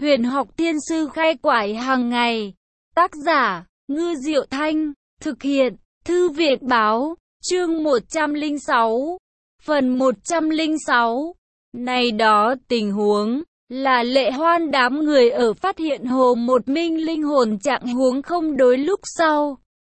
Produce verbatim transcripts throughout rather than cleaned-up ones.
Huyền học thiên sư khai quải hàng ngày. Tác giả, Ngư Diệu Thanh. Thực hiện, Thư viện báo. Chương một trăm lẻ sáu. Phần một trăm lẻ sáu. Này đó tình huống, là Lệ Hoan đám người ở phát hiện Hồ Một Minh linh hồn trạng huống không đối lúc sau.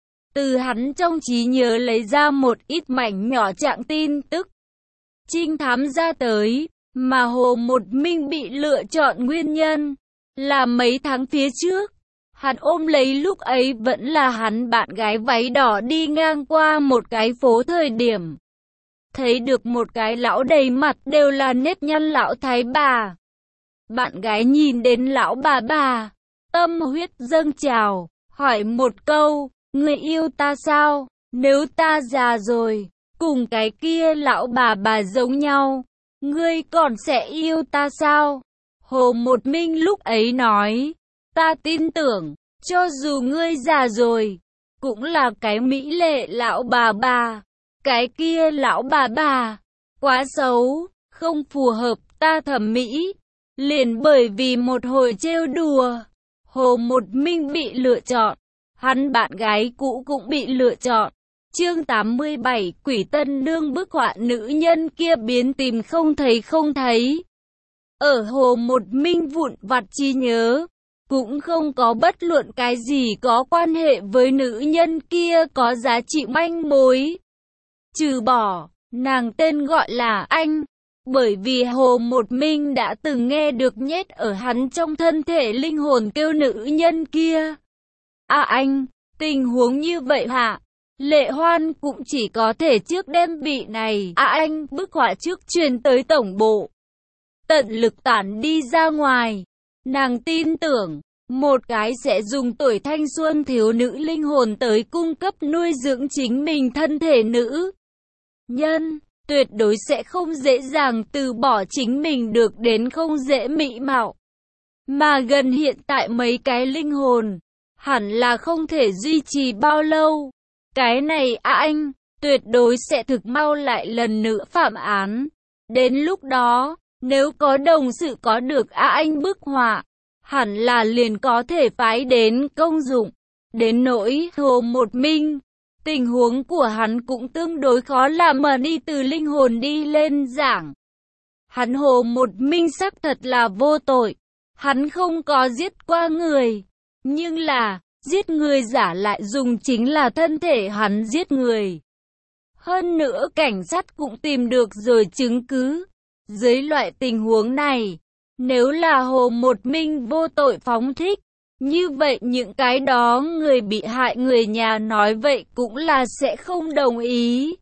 Từ hắn trong trí nhớ lấy ra một ít mảnh nhỏ trạng tin tức. Trinh thám ra tới, mà Hồ Một Minh bị lựa chọn nguyên nhân, là mấy tháng phía trước. Hắn ôm lấy lúc ấy vẫn là hắn bạn gái váy đỏ đi ngang qua một cái phố thời điểm. Thấy được một cái lão đầy mặt đều là nếp nhăn lão thái bà. Bạn gái nhìn đến lão bà bà, tâm huyết dâng trào, hỏi một câu, người yêu ta sao? Nếu ta già rồi, cùng cái kia lão bà bà giống nhau, ngươi còn sẽ yêu ta sao? Hồ Một Minh lúc ấy nói, ta tin tưởng, cho dù ngươi già rồi, cũng là cái mỹ lệ lão bà bà. Cái kia lão bà bà, quá xấu, không phù hợp ta thẩm mỹ. Liền bởi vì một hồi trêu đùa, Hồ Một Minh bị lựa chọn, hắn bạn gái cũ cũng bị lựa chọn. Chương tám mươi bảy, Quỷ Tân Nương bức họa nữ nhân kia biến tìm không thấy không thấy. Ở Hồ Một Minh vụn vặt trí nhớ, cũng không có bất luận cái gì có quan hệ với nữ nhân kia có giá trị manh mối. Trừ bỏ, nàng tên gọi là Anh, bởi vì Hồ Một Minh đã từng nghe được nhét ở hắn trong thân thể linh hồn kêu nữ nhân kia. À anh, tình huống như vậy hả? Lệ Hoan cũng chỉ có thể trước đem vị này à anh bức họa trước truyền tới tổng bộ. Tận lực tản đi ra ngoài. Nàng tin tưởng, một cái sẽ dùng tuổi thanh xuân thiếu nữ linh hồn tới cung cấp nuôi dưỡng chính mình thân thể nữ nhân, tuyệt đối sẽ không dễ dàng từ bỏ chính mình được đến không dễ mỹ mạo. Mà gần hiện tại mấy cái linh hồn, hẳn là không thể duy trì bao lâu. Cái này à anh, tuyệt đối sẽ thực mau lại lần nữa phạm án. Đến lúc đó, nếu có đồng sự có được à anh bức họa, hẳn là liền có thể phái đến công dụng. Đến nỗi Hồ Một Minh, tình huống của hắn cũng tương đối khó làm mà đi từ linh hồn đi lên giảng. Hắn Hồ Một Minh xác thật là vô tội. Hắn không có giết qua người. Nhưng là, giết người giả lại dùng chính là thân thể hắn giết người. Hơn nữa cảnh sát cũng tìm được rồi chứng cứ. Dưới loại tình huống này, nếu là Hồ Một Minh vô tội phóng thích, như vậy những cái đó người bị hại người nhà nói vậy cũng là sẽ không đồng ý.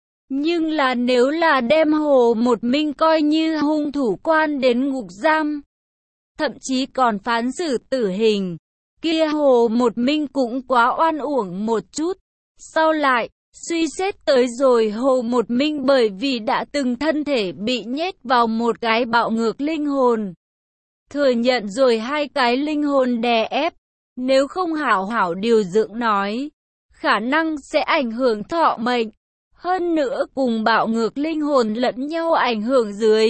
Nhưng là nếu là đem Hồ Một Minh coi như hung thủ quan đến ngục giam, thậm chí còn phán xử tử hình, kia Hồ Một Minh cũng quá oan uổng một chút. Sau lại, suy xét tới rồi Hồ Một Minh bởi vì đã từng thân thể bị nhét vào một cái bạo ngược linh hồn. Thừa nhận rồi hai cái linh hồn đè ép, nếu không hảo hảo điều dưỡng nói, khả năng sẽ ảnh hưởng thọ mệnh. Hơn nữa cùng bạo ngược linh hồn lẫn nhau ảnh hưởng dưới.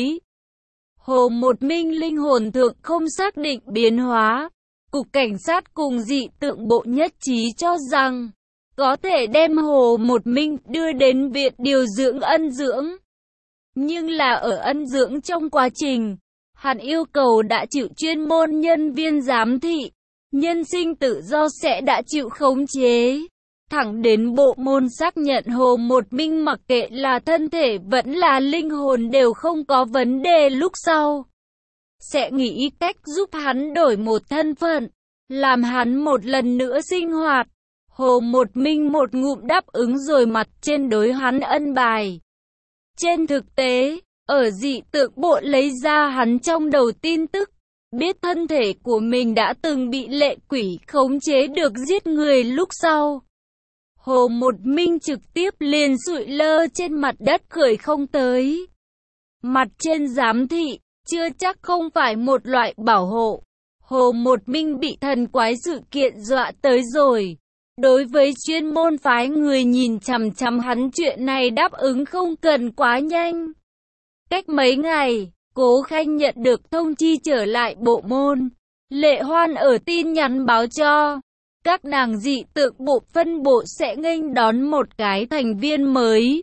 Hồ Một Minh linh hồn thượng không xác định biến hóa. Cục Cảnh sát cùng dị tượng bộ nhất trí cho rằng, có thể đem Hồ Một Minh đưa đến viện điều dưỡng ân dưỡng. Nhưng là ở ân dưỡng trong quá trình, hắn yêu cầu đã chịu chuyên môn nhân viên giám thị, nhân sinh tự do sẽ đã chịu khống chế. Thẳng đến bộ môn xác nhận Hồ Một Minh mặc kệ là thân thể vẫn là linh hồn đều không có vấn đề lúc sau, sẽ nghĩ cách giúp hắn đổi một thân phận, làm hắn một lần nữa sinh hoạt. Hồ Một Minh một ngụm đáp ứng rồi mặt trên đối hắn ân bài. Trên thực tế, ở dị tượng bộ lấy ra hắn trong đầu tin tức, biết thân thể của mình đã từng bị lệ quỷ khống chế được giết người lúc sau. Hồ Một Minh trực tiếp liền sụi lơ trên mặt đất khởi không tới. Mặt trên giám thị, chưa chắc không phải một loại bảo hộ. Hồ Một Minh bị thần quái sự kiện dọa tới rồi. Đối với chuyên môn phái người nhìn chằm chằm hắn chuyện này đáp ứng không cần quá nhanh. Cách mấy ngày, Cố Khanh nhận được thông chi trở lại bộ môn. Lệ Hoan ở tin nhắn báo cho các nàng dị tượng bộ phân bộ sẽ nghênh đón một cái thành viên mới.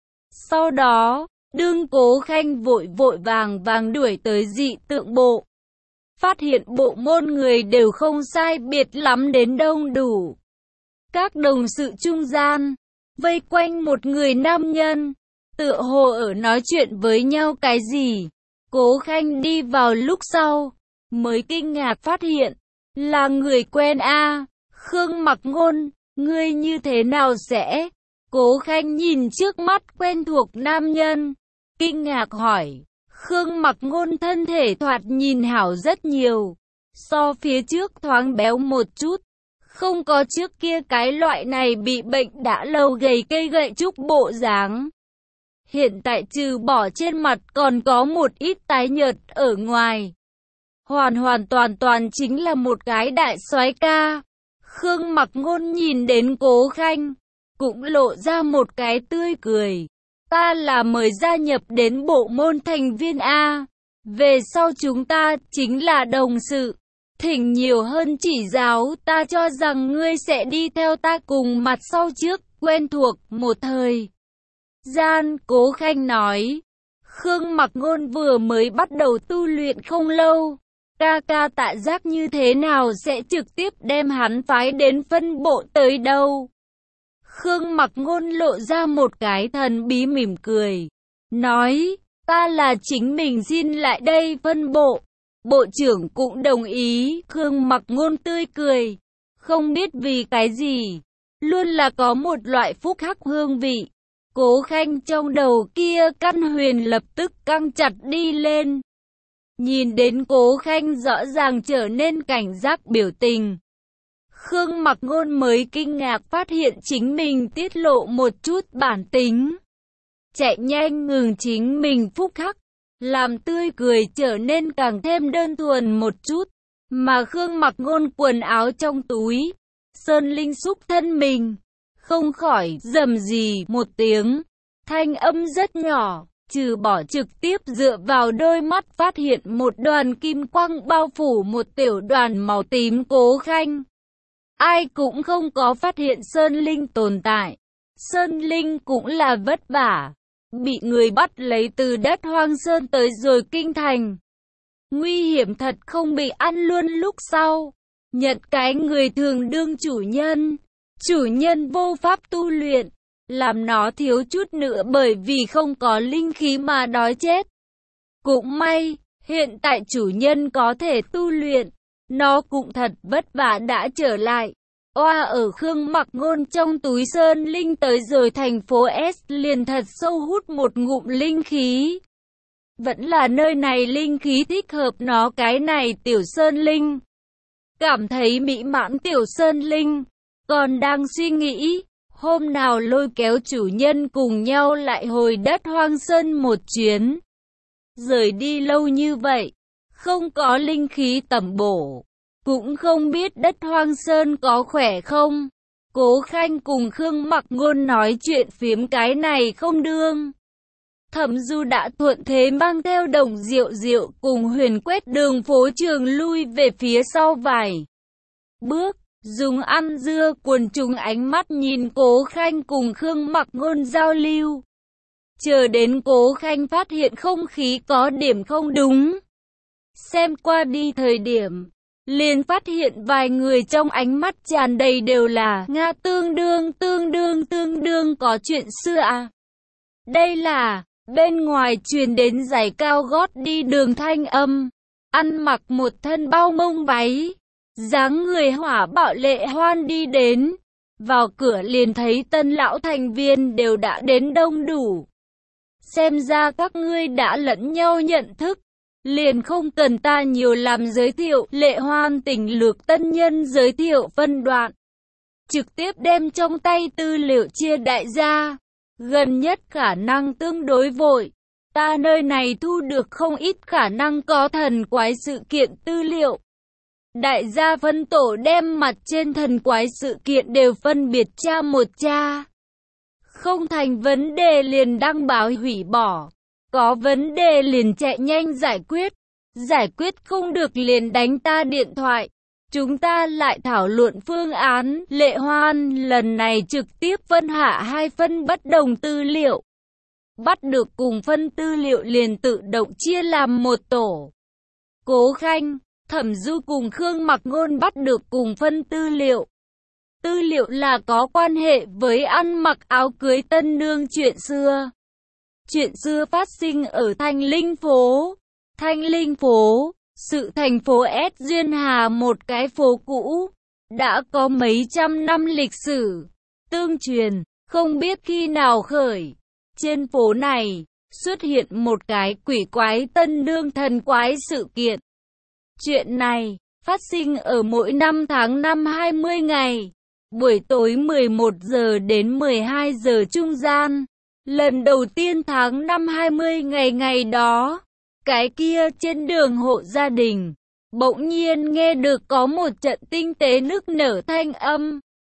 Sau đó, đương Cố Khanh vội vội vàng vàng đuổi tới dị tượng bộ, phát hiện bộ môn người đều không sai biệt lắm đến đông đủ. Các đồng sự trung gian, vây quanh một người nam nhân, tựa hồ ở nói chuyện với nhau cái gì. Cố Khanh đi vào lúc sau, mới kinh ngạc phát hiện, là người quen a. Khương Mặc Ngôn, ngươi như thế nào sẽ? Cố Khanh nhìn trước mắt quen thuộc nam nhân, kinh ngạc hỏi. Khương Mặc Ngôn thân thể thoạt nhìn hảo rất nhiều, so phía trước thoáng béo một chút, không có trước kia cái loại này bị bệnh đã lâu gầy cây gậy trúc bộ dáng. Hiện tại trừ bỏ trên mặt còn có một ít tái nhợt ở ngoài, hoàn hoàn toàn toàn chính là một cái đại soái ca. Khương Mặc Ngôn nhìn đến Cố Khanh, cũng lộ ra một cái tươi cười. Ta là mời gia nhập đến bộ môn thành viên A. Về sau chúng ta chính là đồng sự. Thỉnh nhiều hơn chỉ giáo, ta cho rằng ngươi sẽ đi theo ta cùng mặt sau trước, quen thuộc một thời gian. Cố Khanh nói. Khương Mặc Ngôn vừa mới bắt đầu tu luyện không lâu. Ca ca Tạ Giác như thế nào sẽ trực tiếp đem hắn phái đến phân bộ tới đâu? Khương Mặc Ngôn lộ ra một cái thần bí mỉm cười, nói, ta là chính mình xin lại đây phân bộ. Bộ trưởng cũng đồng ý. Khương Mặc Ngôn tươi cười, không biết vì cái gì, luôn là có một loại phúc hắc hương vị. Cố Khanh trong đầu kia căn huyền lập tức căng chặt đi lên. Nhìn đến Cố Khanh rõ ràng trở nên cảnh giác biểu tình, Khương Mặc Ngôn mới kinh ngạc phát hiện chính mình tiết lộ một chút bản tính. Chạy nhanh ngừng chính mình phúc hắc, làm tươi cười trở nên càng thêm đơn thuần một chút. Mà Khương Mặc Ngôn quần áo trong túi, Sơn Linh xúc thân mình, không khỏi rầm rì một tiếng, thanh âm rất nhỏ. Trừ bỏ trực tiếp dựa vào đôi mắt phát hiện một đoàn kim quang bao phủ một tiểu đoàn màu tím Cố Khanh, ai cũng không có phát hiện Sơn Linh tồn tại. Sơn Linh cũng là vất vả, bị người bắt lấy từ đất hoang sơn tới rồi kinh thành. Nguy hiểm thật không bị ăn luôn lúc sau. Nhận cái người thường đương chủ nhân, chủ nhân vô pháp tu luyện, làm nó thiếu chút nữa bởi vì không có linh khí mà đói chết. Cũng may, hiện tại chủ nhân có thể tu luyện, nó cũng thật vất vả đã trở lại. Oa ở Khương Mặc Ngôn trong túi Sơn Linh tới rồi thành phố S liền thật sâu hút một ngụm linh khí. Vẫn là nơi này linh khí thích hợp nó cái này tiểu Sơn Linh. Cảm thấy mỹ mãn tiểu Sơn Linh, còn đang suy nghĩ, hôm nào lôi kéo chủ nhân cùng nhau lại hồi đất hoang sơn một chuyến. Rời đi lâu như vậy, không có linh khí tẩm bổ, cũng không biết đất hoang sơn có khỏe không. Cố Khanh cùng Khương Mặc Ngôn nói chuyện phiếm cái này không đương. Thẩm Du đã thuận thế mang theo Đồng Diệu Diệu cùng Huyền quét đường phố trường lui về phía sau vài bước, dùng ăn dưa quần chúng ánh mắt nhìn Cố Khanh cùng Khương Mặc Ngôn giao lưu. Chờ đến Cố Khanh phát hiện không khí có điểm không đúng, xem qua đi thời điểm, liền phát hiện vài người trong ánh mắt tràn đầy đều là Nga tương đương tương đương tương đương có chuyện xưa à. Đây là, bên ngoài truyền đến giày cao gót đi đường thanh âm, ăn mặc một thân bao mông váy, dáng người hỏa bạo Lệ Hoan đi đến, vào cửa liền thấy tân lão thành viên đều đã đến đông đủ. Xem ra các ngươi đã lẫn nhau nhận thức, liền không cần ta nhiều làm giới thiệu. Lệ Hoan tình lược tân nhân giới thiệu phân đoạn, trực tiếp đem trong tay tư liệu chia đại gia. Gần nhất khả năng tương đối vội, ta nơi này thu được không ít khả năng có thần quái sự kiện tư liệu. Đại gia phân tổ đem mặt trên thần quái sự kiện đều phân biệt tra một tra. Không thành vấn đề liền đăng báo hủy bỏ. Có vấn đề liền chạy nhanh giải quyết. Giải quyết không được liền đánh ta điện thoại. Chúng ta lại thảo luận phương án. Lệ Hoan lần này trực tiếp phân hạ hai phân bất đồng tư liệu. Bắt được cùng phân tư liệu liền tự động chia làm một tổ. Cố Khanh, Thẩm Du cùng Khương Mặc Ngôn bắt được cùng phân tư liệu. Tư liệu là có quan hệ với ăn mặc áo cưới tân nương chuyện xưa. Chuyện xưa phát sinh ở Thanh Linh phố. Thanh Linh phố, sự thành phố S Duyên Hà, một cái phố cũ, đã có mấy trăm năm lịch sử. Tương truyền, không biết khi nào khởi, trên phố này xuất hiện một cái quỷ quái tân nương thần quái sự kiện. Chuyện này phát sinh ở mỗi năm tháng năm hai mươi ngày, buổi tối mười một giờ đến mười hai giờ trung gian. Lần đầu tiên tháng năm hai mươi ngày ngày đó, cái kia trên đường hộ gia đình, bỗng nhiên nghe được có một trận tinh tế nức nở thanh âm.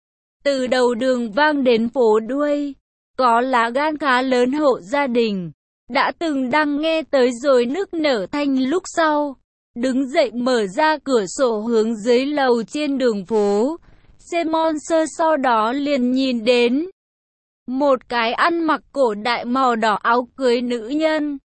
Từ đầu đường vang đến phố đuôi, có lá gan khá lớn hộ gia đình, đã từng đang nghe tới rồi nức nở thanh lúc sau. Đứng dậy mở ra cửa sổ hướng dưới lầu trên đường phố, xem monster, sau đó liền nhìn đến một cái ăn mặc cổ đại màu đỏ áo cưới nữ nhân.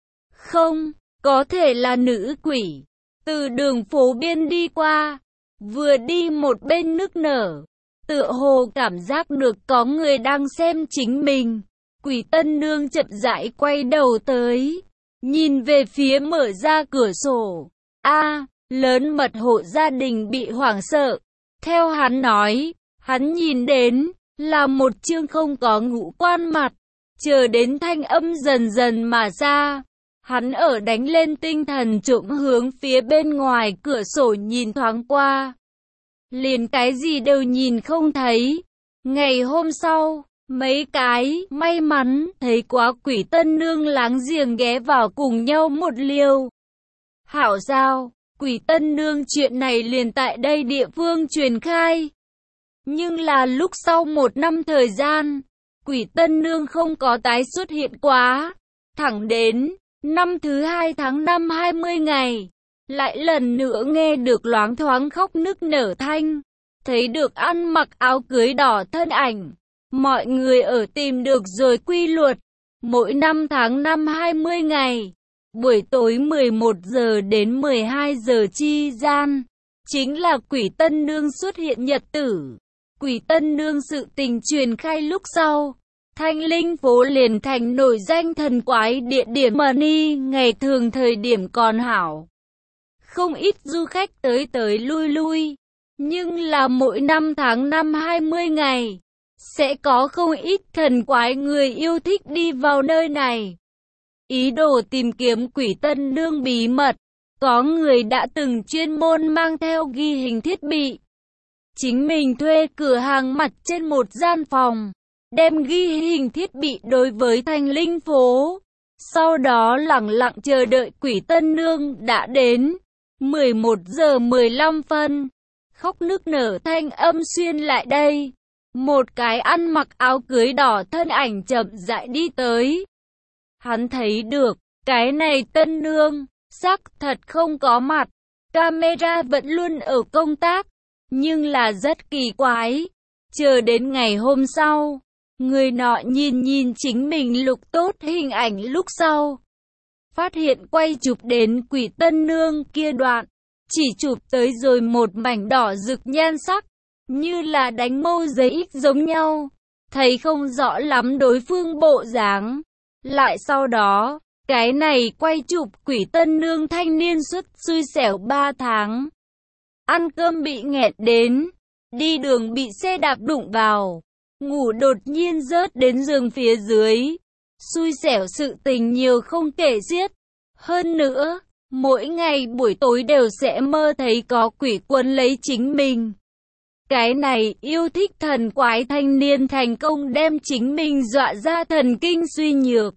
Không, có thể là nữ quỷ. Từ đường phố biên đi qua, vừa đi một bên nức nở, tựa hồ cảm giác được có người đang xem chính mình. Quỷ tân nương chậm rãi quay đầu tới, nhìn về phía mở ra cửa sổ. A, lớn mật hộ gia đình bị hoảng sợ. Theo hắn nói, hắn nhìn đến là một chương không có ngũ quan mặt. Chờ đến thanh âm dần dần mà ra, hắn ở đánh lên tinh thần trộm hướng phía bên ngoài cửa sổ nhìn thoáng qua. Liền cái gì đều nhìn không thấy. Ngày hôm sau, mấy cái may mắn thấy quá quỷ tân nương láng giềng ghé vào cùng nhau một liều. Hảo giao, quỷ tân nương chuyện này liền tại đây địa phương truyền khai. Nhưng là lúc sau một năm thời gian, quỷ tân nương không có tái xuất hiện quá. Thẳng đến năm thứ hai tháng năm hai mươi ngày, lại lần nữa nghe được loáng thoáng khóc nức nở thanh, thấy được ăn mặc áo cưới đỏ thân ảnh. Mọi người ở tìm được rồi quy luật, mỗi năm tháng năm hai mươi ngày, buổi tối mười một giờ đến mười hai giờ chi gian, chính là quỷ tân nương xuất hiện nhật tử. Quỷ tân nương sự tình truyền khai lúc sau, Thanh Linh phố liền thành nổi danh thần quái địa điểm. Money ngày thường thời điểm còn hảo, không ít du khách tới tới lui lui, nhưng là mỗi năm tháng năm hai mươi ngày, sẽ có không ít thần quái người yêu thích đi vào nơi này. Ý đồ tìm kiếm quỷ tân nương bí mật, có người đã từng chuyên môn mang theo ghi hình thiết bị. Chính mình thuê cửa hàng mặt trên một gian phòng, đem ghi hình thiết bị đối với Thanh Linh phố. Sau đó lặng lặng chờ đợi quỷ tân nương đã đến. mười một giờ mười lăm phân, khóc nức nở thanh âm xuyên lại đây. Một cái ăn mặc áo cưới đỏ thân ảnh chậm rãi đi tới. Hắn thấy được, cái này tân nương, xác thật không có mặt. Camera vẫn luôn ở công tác, nhưng là rất kỳ quái. Chờ đến ngày hôm sau, người nọ nhìn nhìn chính mình lục tốt hình ảnh lúc sau. Phát hiện quay chụp đến quỷ tân nương kia đoạn, chỉ chụp tới rồi một mảnh đỏ rực nhan sắc, như là đánh mâu giấy ít giống nhau, thấy không rõ lắm đối phương bộ dáng. Lại sau đó, cái này quay chụp quỷ tân nương thanh niên suốt xui xẻo ba tháng. Ăn cơm bị nghẹt đến, đi đường bị xe đạp đụng vào, ngủ đột nhiên rớt đến giường phía dưới. Xui xẻo sự tình nhiều không kể xiết. Hơn nữa, mỗi ngày buổi tối đều sẽ mơ thấy có quỷ quấn lấy chính mình. Cái này yêu thích thần quái thanh niên thành công đem chính mình dọa ra thần kinh suy nhược.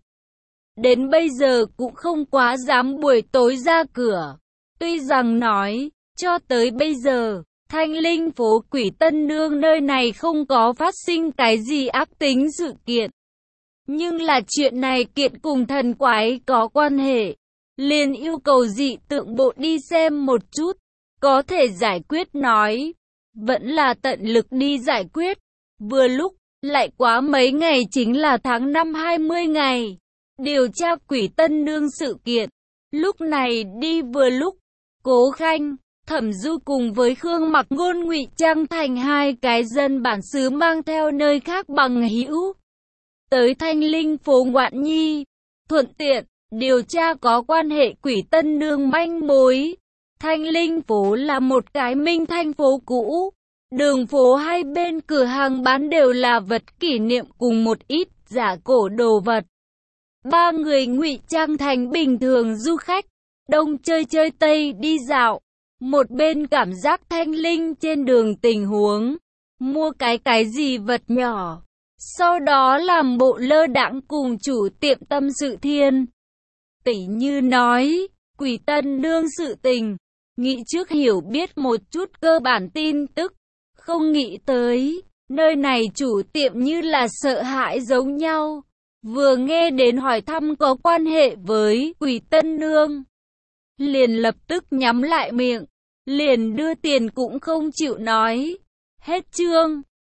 Đến bây giờ cũng không quá dám buổi tối ra cửa. Tuy rằng nói, cho tới bây giờ, Thanh Linh phố quỷ tân nương nơi này không có phát sinh cái gì ác tính sự kiện. Nhưng là chuyện này kiện cùng thần quái có quan hệ, liền yêu cầu dị tượng bộ đi xem một chút, có thể giải quyết nói, vẫn là tận lực đi giải quyết. Vừa lúc, lại quá mấy ngày chính là tháng năm hai mươi ngày, điều tra Quỷ Tân Nương sự kiện. Lúc này đi vừa lúc, Cố Khanh, Thẩm Du cùng với Khương Mặc Ngôn ngụy trang thành hai cái dân bản xứ mang theo nơi khác bằng hữu tới Thanh Linh phố ngoạn nhi, thuận tiện điều tra có quan hệ Quỷ Tân Nương manh mối. Thanh Linh phố là một cái minh thanh phố cũ, đường phố hai bên cửa hàng bán đều là vật kỷ niệm cùng một ít giả cổ đồ vật. Ba người ngụy trang thành bình thường du khách, đông chơi chơi tây đi dạo, một bên cảm giác thanh linh trên đường tình huống, mua cái cái gì vật nhỏ, sau đó làm bộ lơ đãng cùng chủ tiệm tâm sự thiên. Tỉ như nói, Quỷ Tân Nương sự tình, nghĩ trước hiểu biết một chút cơ bản tin tức, không nghĩ tới, nơi này chủ tiệm như là sợ hãi giống nhau. Vừa nghe đến hỏi thăm có quan hệ với Quỷ Tân Nương, liền lập tức nhắm lại miệng, liền đưa tiền cũng không chịu nói. Hết chương.